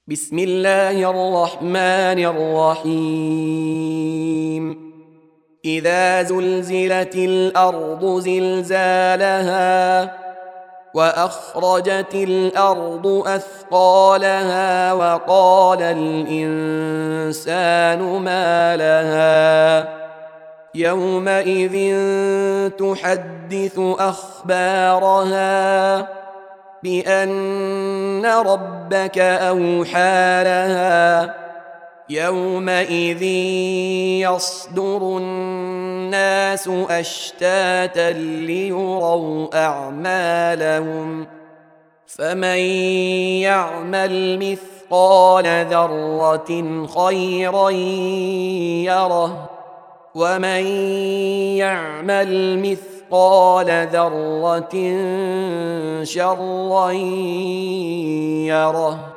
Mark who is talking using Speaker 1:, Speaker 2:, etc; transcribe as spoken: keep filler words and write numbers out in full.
Speaker 1: بسم الله الرحمن الرحيم إذا زلزلت الأرض زلزالها وأخرجت الأرض أثقالها وقال الإنسان ما لها يومئذ تحدث أخبارها بأن ربك أوحى لها يومئذ يصدر الناس أشتاتا ليروا أعمالهم فمن يعمل مثقال ذرة خيرا يره ومن يعمل مثقال مثقال ذرة شرا يره